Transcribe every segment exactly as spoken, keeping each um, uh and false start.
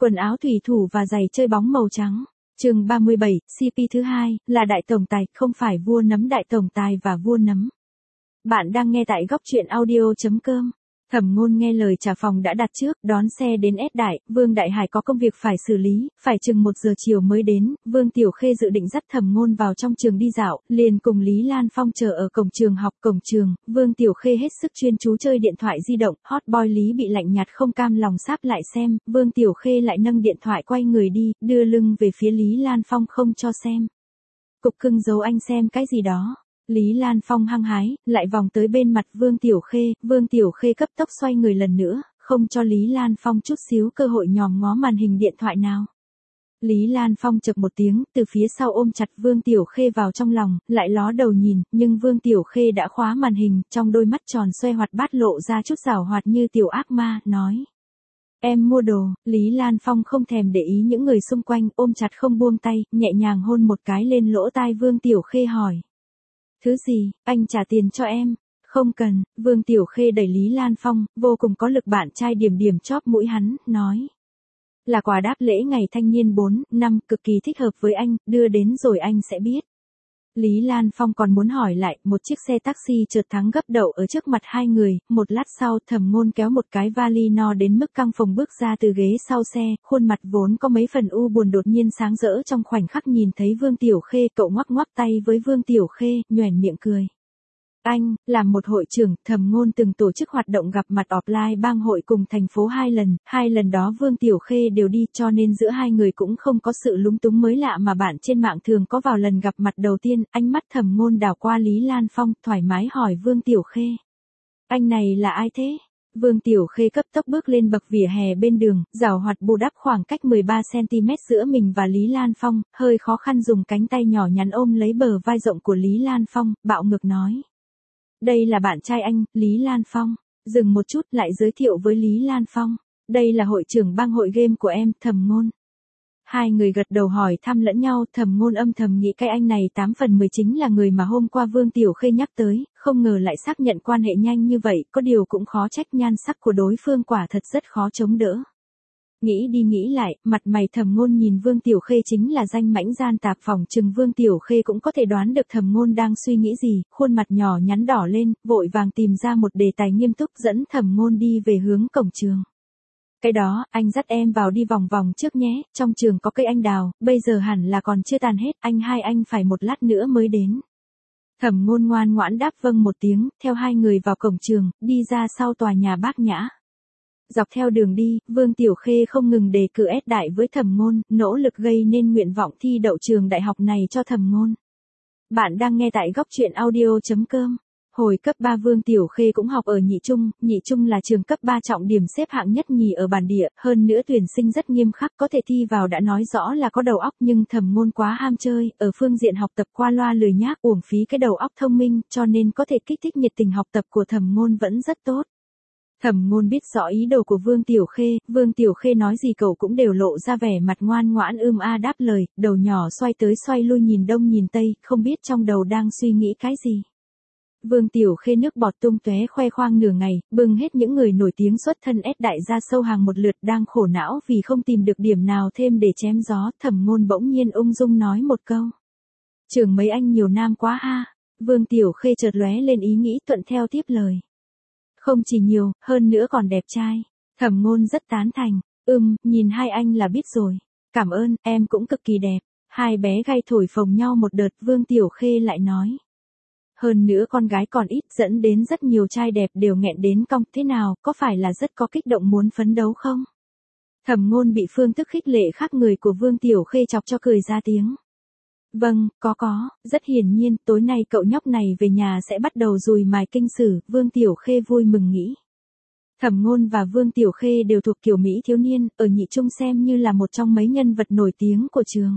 Quần áo thủy thủ và giày chơi bóng màu trắng. Chương ba mươi bảy, xê pê thứ hai, là đại tổng tài, không phải vua nấm. Đại tổng tài và vua nấm. Bạn đang nghe tại góc truyện audio chấm com. Thẩm Ngôn nghe lời trả phòng đã đặt trước, đón xe đến ét Đại, Vương Đại Hải có công việc phải xử lý, phải chừng một giờ chiều mới đến. Vương Tiểu Khê dự định dắt Thẩm Ngôn vào trong trường đi dạo, liền cùng Lý Lan Phong chờ ở cổng trường học. Cổng trường, Vương Tiểu Khê hết sức chuyên chú chơi điện thoại di động, hot boy Lý bị lạnh nhạt không cam lòng sáp lại xem, Vương Tiểu Khê lại nâng điện thoại quay người đi, đưa lưng về phía Lý Lan Phong không cho xem. Cục cưng giấu anh xem cái gì đó. Lý Lan Phong hăng hái, lại vòng tới bên mặt Vương Tiểu Khê, Vương Tiểu Khê cấp tốc xoay người lần nữa, không cho Lý Lan Phong chút xíu cơ hội nhòm ngó màn hình điện thoại nào. Lý Lan Phong chậc một tiếng, từ phía sau ôm chặt Vương Tiểu Khê vào trong lòng, lại ló đầu nhìn, nhưng Vương Tiểu Khê đã khóa màn hình, trong đôi mắt tròn xoe hoạt bát lộ ra chút giảo hoạt như tiểu ác ma, nói. Em mua đồ. Lý Lan Phong không thèm để ý những người xung quanh, ôm chặt không buông tay, nhẹ nhàng hôn một cái lên lỗ tai Vương Tiểu Khê hỏi. Thứ gì, anh trả tiền cho em. Không cần. Vương Tiểu Khê đẩy Lý Lan Phong, vô cùng có lực bạn trai điểm điểm chóp mũi hắn, nói. Là quà đáp lễ ngày thanh niên bốn năm, cực kỳ thích hợp với anh, đưa đến rồi anh sẽ biết. Lý Lan Phong còn muốn hỏi lại, một chiếc xe taxi chợt thắng gấp đậu ở trước mặt hai người, một lát sau Thẩm Ngôn kéo một cái vali no đến mức căng phồng bước ra từ ghế sau xe, khuôn mặt vốn có mấy phần u buồn đột nhiên sáng rỡ trong khoảnh khắc nhìn thấy Vương Tiểu Khê, cậu ngoắc ngoắc tay với Vương Tiểu Khê, nhoẻn miệng cười. Anh, làm một hội trưởng, Thẩm Ngôn từng tổ chức hoạt động gặp mặt offline bang hội cùng thành phố hai lần, hai lần đó Vương Tiểu Khê đều đi cho nên giữa hai người cũng không có sự lúng túng mới lạ mà bạn trên mạng thường có vào lần gặp mặt đầu tiên, ánh mắt Thẩm Ngôn đảo qua Lý Lan Phong, thoải mái hỏi Vương Tiểu Khê. Anh này là ai thế? Vương Tiểu Khê cấp tốc bước lên bậc vỉa hè bên đường, giảo hoạt bù đắp khoảng cách mười ba xăng ti mét giữa mình và Lý Lan Phong, hơi khó khăn dùng cánh tay nhỏ nhắn ôm lấy bờ vai rộng của Lý Lan Phong, bạo ngược nói. Đây là bạn trai anh, Lý Lan Phong. Dừng một chút lại giới thiệu với Lý Lan Phong. Đây là hội trưởng bang hội game của em, Thẩm Ngôn. Hai người gật đầu hỏi thăm lẫn nhau, Thẩm Ngôn âm thầm nghĩ cái anh này tám phần mười chính là người mà hôm qua Vương Tiểu Khê nhắc tới, không ngờ lại xác nhận quan hệ nhanh như vậy, có điều cũng khó trách nhan sắc của đối phương quả thật rất khó chống đỡ. Nghĩ đi nghĩ lại, mặt mày Thẩm Ngôn nhìn Vương Tiểu Khê chính là danh mãnh gian tạp, phòng chừng Vương Tiểu Khê cũng có thể đoán được Thẩm Ngôn đang suy nghĩ gì, khuôn mặt nhỏ nhắn đỏ lên, vội vàng tìm ra một đề tài nghiêm túc dẫn Thẩm Ngôn đi về hướng cổng trường. Cái đó, anh dắt em vào đi vòng vòng trước nhé, trong trường có cây anh đào, bây giờ hẳn là còn chưa tàn hết, anh hai anh phải một lát nữa mới đến. Thẩm Ngôn ngoan ngoãn đáp vâng một tiếng, theo hai người vào cổng trường, đi ra sau tòa nhà Bác Nhã. Dọc theo đường đi, Vương Tiểu Khê không ngừng đề cử ét Đại với Thẩm Ngôn, nỗ lực gây nên nguyện vọng thi đậu trường đại học này cho Thẩm Ngôn. Bạn đang nghe tại góc truyện audio chấm com. Hồi cấp ba Vương Tiểu Khê cũng học ở Nhị Trung, Nhị Trung là trường cấp ba trọng điểm xếp hạng nhất nhì ở bản địa, hơn nữa tuyển sinh rất nghiêm khắc, có thể thi vào đã nói rõ là có đầu óc, nhưng Thẩm Ngôn quá ham chơi, ở phương diện học tập qua loa lười nhác, uổng phí cái đầu óc thông minh, cho nên có thể kích thích nhiệt tình học tập của Thẩm Ngôn vẫn rất tốt. Thẩm Ngôn biết rõ ý đồ của Vương Tiểu Khê, Vương Tiểu Khê nói gì cậu cũng đều lộ ra vẻ mặt ngoan ngoãn ưm a đáp lời, đầu nhỏ xoay tới xoay lui nhìn đông nhìn tây, không biết trong đầu đang suy nghĩ cái gì. Vương Tiểu Khê nước bọt tung tóe khoe khoang nửa ngày, bưng hết những người nổi tiếng xuất thân ét Đại ra sâu hàng một lượt, đang khổ não vì không tìm được điểm nào thêm để chém gió, Thẩm Ngôn bỗng nhiên ung dung nói một câu. Trường mấy anh nhiều nam quá ha. Vương Tiểu Khê chợt lóe lên ý nghĩ thuận theo tiếp lời. Không chỉ nhiều, hơn nữa còn đẹp trai. Thẩm Ngôn rất tán thành. Ừm, nhìn hai anh là biết rồi. Cảm ơn, em cũng cực kỳ đẹp. Hai bé gay thổi phồng nhau một đợt, Vương Tiểu Khê lại nói. Hơn nữa con gái còn ít, dẫn đến rất nhiều trai đẹp đều nghẹn đến cong, thế nào, có phải là rất có kích động muốn phấn đấu không? Thẩm Ngôn bị phương thức khích lệ khác người của Vương Tiểu Khê chọc cho cười ra tiếng. Vâng, có có, rất hiển nhiên, tối nay cậu nhóc này về nhà sẽ bắt đầu dùi mài kinh sử, Vương Tiểu Khê vui mừng nghĩ. Thẩm Ngôn và Vương Tiểu Khê đều thuộc kiểu Mỹ thiếu niên, ở Nhị Trung xem như là một trong mấy nhân vật nổi tiếng của trường.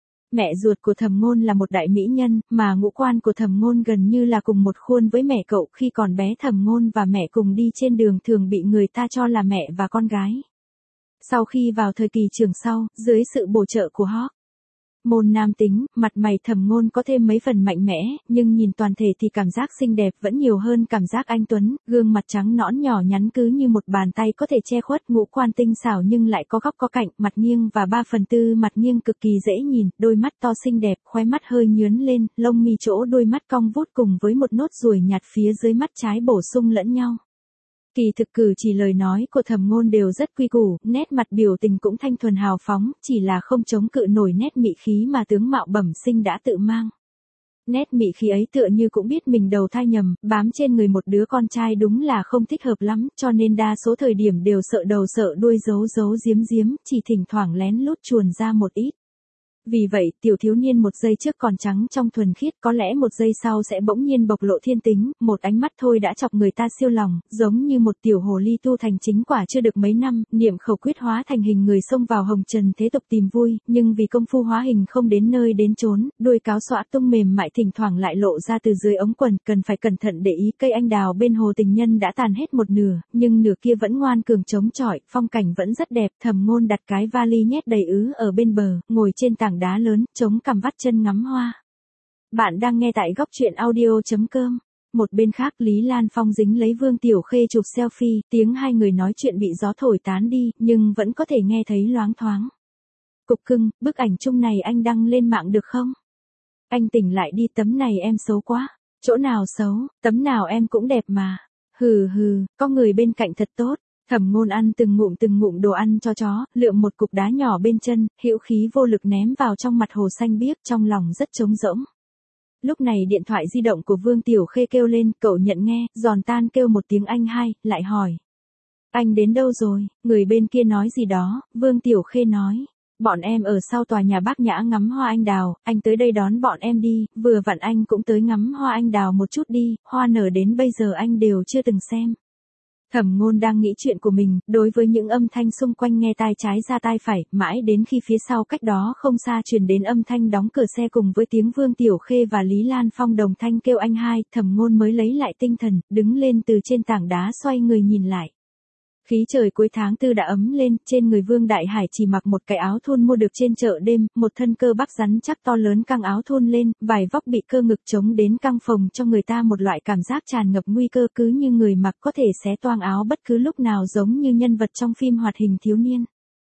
Mẹ ruột của Thẩm Ngôn là một đại mỹ nhân, mà ngũ quan của Thẩm Ngôn gần như là cùng một khuôn với mẹ cậu, khi còn bé Thẩm Ngôn và mẹ cùng đi trên đường thường bị người ta cho là mẹ và con gái. Sau khi vào thời kỳ trường sau, dưới sự bổ trợ của Hawk Môn nam tính, mặt mày Thẩm Ngôn có thêm mấy phần mạnh mẽ, nhưng nhìn toàn thể thì cảm giác xinh đẹp vẫn nhiều hơn cảm giác anh tuấn, gương mặt trắng nõn nhỏ nhắn cứ như một bàn tay có thể che khuất, ngũ quan tinh xảo nhưng lại có góc có cạnh, mặt nghiêng và ba phần tư mặt nghiêng cực kỳ dễ nhìn, đôi mắt to xinh đẹp, khóe mắt hơi nhướn lên, lông mi chỗ đôi mắt cong vút cùng với một nốt ruồi nhạt phía dưới mắt trái bổ sung lẫn nhau. Kỳ thực cử chỉ lời nói của Thẩm Ngôn đều rất quy củ, nét mặt biểu tình cũng thanh thuần hào phóng, chỉ là không chống cự nổi nét mị khí mà tướng mạo bẩm sinh đã tự mang. Nét mị khí ấy tựa như cũng biết mình đầu thai nhầm, bám trên người một đứa con trai đúng là không thích hợp lắm, cho nên đa số thời điểm đều sợ đầu sợ đuôi giấu giấu giếm giếm, chỉ thỉnh thoảng lén lút chuồn ra một ít. Vì vậy, tiểu thiếu niên một giây trước còn trắng trong thuần khiết, có lẽ một giây sau sẽ bỗng nhiên bộc lộ thiên tính, một ánh mắt thôi đã chọc người ta siêu lòng, giống như một tiểu hồ ly tu thành chính quả chưa được mấy năm, niệm khẩu quyết hóa thành hình người xông vào hồng trần thế tục tìm vui, nhưng vì công phu hóa hình không đến nơi đến chốn, đuôi cáo xõa tung mềm mại thỉnh thoảng lại lộ ra từ dưới ống quần, cần phải cẩn thận để ý. Cây anh đào bên hồ tình nhân đã tàn hết một nửa, nhưng nửa kia vẫn ngoan cường chống chọi, phong cảnh vẫn rất đẹp. Thẩm Ngôn đặt cái vali nhét đầy ứ ở bên bờ, ngồi trên tảng đá lớn, chống cằm vắt chân ngắm hoa. Bạn đang nghe tại góc truyện audio chấm com. Một bên khác Lý Lan Phong dính lấy Vương Tiểu Khê chụp selfie, tiếng hai người nói chuyện bị gió thổi tán đi, nhưng vẫn có thể nghe thấy loáng thoáng. Cục cưng, bức ảnh chung này anh đăng lên mạng được không? Anh tỉnh lại đi, tấm này em xấu quá. Chỗ nào xấu, tấm nào em cũng đẹp mà. Hừ hừ, có người bên cạnh thật tốt. Thẩm Ngôn ăn từng ngụm từng ngụm đồ ăn cho chó, lượm một cục đá nhỏ bên chân, hữu khí vô lực ném vào trong mặt hồ xanh biếc, trong lòng rất trống rỗng. Lúc này điện thoại di động của Vương Tiểu Khê kêu lên, cậu nhận nghe, giòn tan kêu một tiếng anh hai, lại hỏi. Anh đến đâu rồi? Người bên kia nói gì đó, Vương Tiểu Khê nói. Bọn em ở sau tòa nhà Bác Nhã ngắm hoa anh đào, anh tới đây đón bọn em đi, vừa vặn anh cũng tới ngắm hoa anh đào một chút đi, hoa nở đến bây giờ anh đều chưa từng xem. Thẩm Ngôn đang nghĩ chuyện của mình, đối với những âm thanh xung quanh nghe tai trái ra tai phải, mãi đến khi phía sau cách đó không xa truyền đến âm thanh đóng cửa xe cùng với tiếng Vương Tiểu Khê và Lý Lan Phong đồng thanh kêu anh hai, Thẩm Ngôn mới lấy lại tinh thần, đứng lên từ trên tảng đá xoay người nhìn lại. Khí trời cuối tháng tư đã ấm lên, trên người Vương Đại Hải chỉ mặc một cái áo thun mua được trên chợ đêm, một thân cơ bắp rắn chắc to lớn căng áo thun lên, vài vóc bị cơ ngực chống đến căng phồng cho người ta một loại cảm giác tràn ngập nguy cơ, cứ như người mặc có thể xé toang áo bất cứ lúc nào, giống như nhân vật trong phim hoạt hình thiếu niên.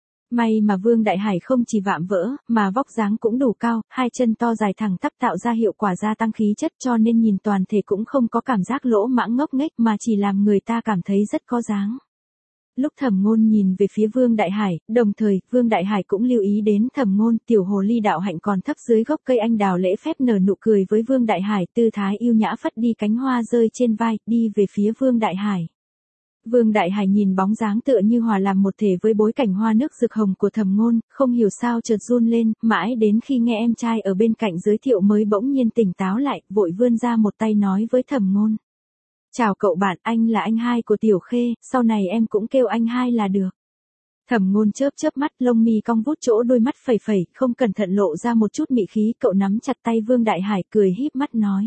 May mà Vương Đại Hải không chỉ vạm vỡ, mà vóc dáng cũng đủ cao, hai chân to dài thẳng tắp tạo ra hiệu quả gia tăng khí chất, cho nên nhìn toàn thể cũng không có cảm giác lỗ mãng ngốc nghếch mà chỉ làm người ta cảm thấy rất có dáng. Lúc Thẩm Ngôn nhìn về phía Vương Đại Hải, đồng thời, Vương Đại Hải cũng lưu ý đến Thẩm Ngôn, tiểu hồ ly đạo hạnh còn thấp dưới gốc cây anh đào lễ phép nở nụ cười với Vương Đại Hải, tư thái yêu nhã phất đi cánh hoa rơi trên vai, đi về phía Vương Đại Hải. Vương Đại Hải nhìn bóng dáng tựa như hòa làm một thể với bối cảnh hoa nước rực hồng của Thẩm Ngôn, không hiểu sao chợt run lên, mãi đến khi nghe em trai ở bên cạnh giới thiệu mới bỗng nhiên tỉnh táo lại, vội vươn ra một tay nói với Thẩm Ngôn. Chào cậu bạn, anh là anh hai của Tiểu Khê, sau này em cũng kêu anh hai là được. Thẩm Ngôn chớp chớp mắt, lông mi cong vút chỗ đôi mắt phẩy phẩy, không cẩn thận lộ ra một chút mị khí, cậu nắm chặt tay Vương Đại Hải cười híp mắt nói.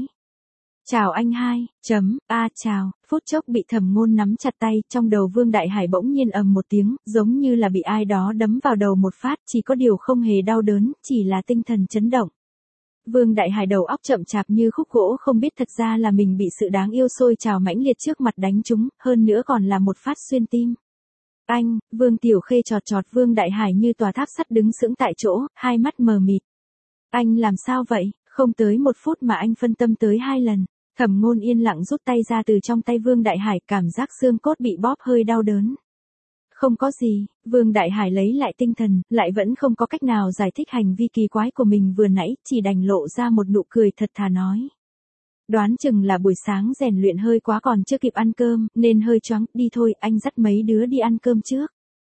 Chào anh hai, chấm, a chào, phút chốc bị Thẩm Ngôn nắm chặt tay, trong đầu Vương Đại Hải bỗng nhiên ầm một tiếng, giống như là bị ai đó đấm vào đầu một phát, chỉ có điều không hề đau đớn, chỉ là tinh thần chấn động. Vương Đại Hải đầu óc chậm chạp như khúc gỗ, không biết thật ra là mình bị sự đáng yêu sôi trào mãnh liệt trước mặt đánh trúng, hơn nữa còn là một phát xuyên tim. Anh, Vương Tiểu Khê chọt chọt Vương Đại Hải như tòa tháp sắt đứng sững tại chỗ, hai mắt mờ mịt. Anh làm sao vậy, không tới một phút mà anh phân tâm tới hai lần. Thẩm Ngôn yên lặng rút tay ra từ trong tay Vương Đại Hải, cảm giác xương cốt bị bóp hơi đau đớn. Không có gì, Vương Đại Hải lấy lại tinh thần, lại vẫn không có cách nào giải thích hành vi kỳ quái của mình vừa nãy, chỉ đành lộ ra một nụ cười thật thà nói. Đoán chừng là buổi sáng rèn luyện hơi quá còn chưa kịp ăn cơm, nên hơi choáng, đi thôi, anh dắt mấy đứa đi ăn cơm trước.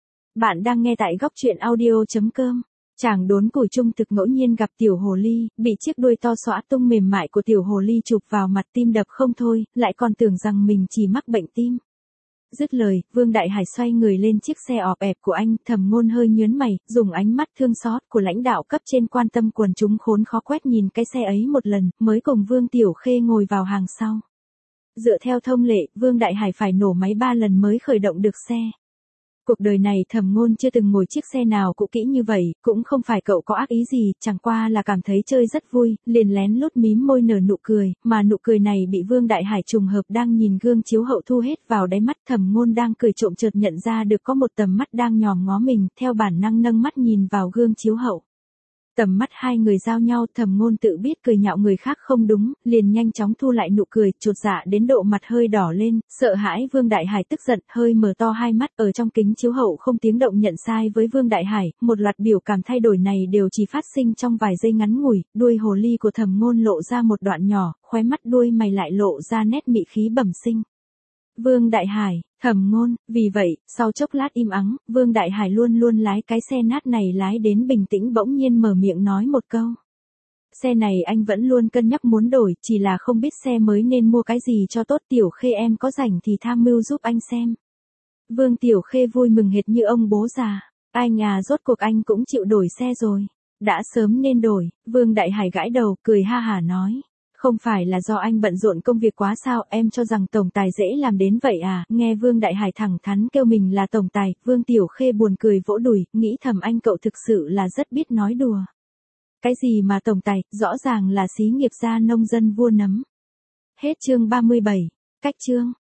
Bạn đang nghe tại góc truyện audio chấm com. Chàng đốn củi trung thực ngẫu nhiên gặp tiểu hồ ly, bị chiếc đuôi to xõa tung mềm mại của tiểu hồ ly chụp vào mặt, tim đập không thôi, lại còn tưởng rằng mình chỉ mắc bệnh tim. Dứt lời, Vương Đại Hải xoay người lên chiếc xe ọp ẹp của anh, Thẩm Ngôn hơi nhớn mày, dùng ánh mắt thương xót của lãnh đạo cấp trên quan tâm quần chúng khốn khó quét nhìn cái xe ấy một lần, mới cùng Vương Tiểu Khê ngồi vào hàng sau. Dựa theo thông lệ, Vương Đại Hải phải nổ máy ba lần mới khởi động được xe. Cuộc đời này Thẩm Ngôn chưa từng ngồi chiếc xe nào cũ kỹ như vậy, cũng không phải cậu có ác ý gì, chẳng qua là cảm thấy chơi rất vui, liền lén lút mím môi nở nụ cười, mà nụ cười này bị Vương Đại Hải trùng hợp đang nhìn gương chiếu hậu thu hết vào đáy mắt. Thẩm Ngôn đang cười trộm chợt nhận ra được có một tầm mắt đang nhòm ngó mình, theo bản năng nâng mắt nhìn vào gương chiếu hậu. Tầm mắt hai người giao nhau, Thẩm Ngôn tự biết cười nhạo người khác không đúng, liền nhanh chóng thu lại nụ cười, chột dạ đến độ mặt hơi đỏ lên, sợ hãi Vương Đại Hải tức giận, hơi mở to hai mắt, ở trong kính chiếu hậu không tiếng động nhận sai với Vương Đại Hải, một loạt biểu cảm thay đổi này đều chỉ phát sinh trong vài giây ngắn ngủi, đuôi hồ ly của Thẩm Ngôn lộ ra một đoạn nhỏ, khóe mắt đuôi mày lại lộ ra nét mị khí bẩm sinh. Vương Đại Hải, Thẩm Ngôn, vì vậy, sau chốc lát im ắng, Vương Đại Hải luôn luôn lái cái xe nát này lái đến bình tĩnh bỗng nhiên mở miệng nói một câu. Xe này anh vẫn luôn cân nhắc muốn đổi, chỉ là không biết xe mới nên mua cái gì cho tốt. Tiểu Khê em có rảnh thì tham mưu giúp anh xem. Vương Tiểu Khê vui mừng hệt như ông bố già. Anh à, rốt cuộc anh cũng chịu đổi xe rồi. Đã sớm nên đổi. Vương Đại Hải gãi đầu, cười ha hả nói. Không phải là do anh bận rộn công việc quá sao, em cho rằng tổng tài dễ làm đến vậy à. Nghe Vương Đại Hải thẳng thắn kêu mình là tổng tài, Vương Tiểu Khê buồn cười vỗ đùi, nghĩ thầm anh cậu thực sự là rất biết nói đùa. Cái gì mà tổng tài, rõ ràng là xí nghiệp gia nông dân vua nấm. Hết chương ba mươi bảy, cách chương.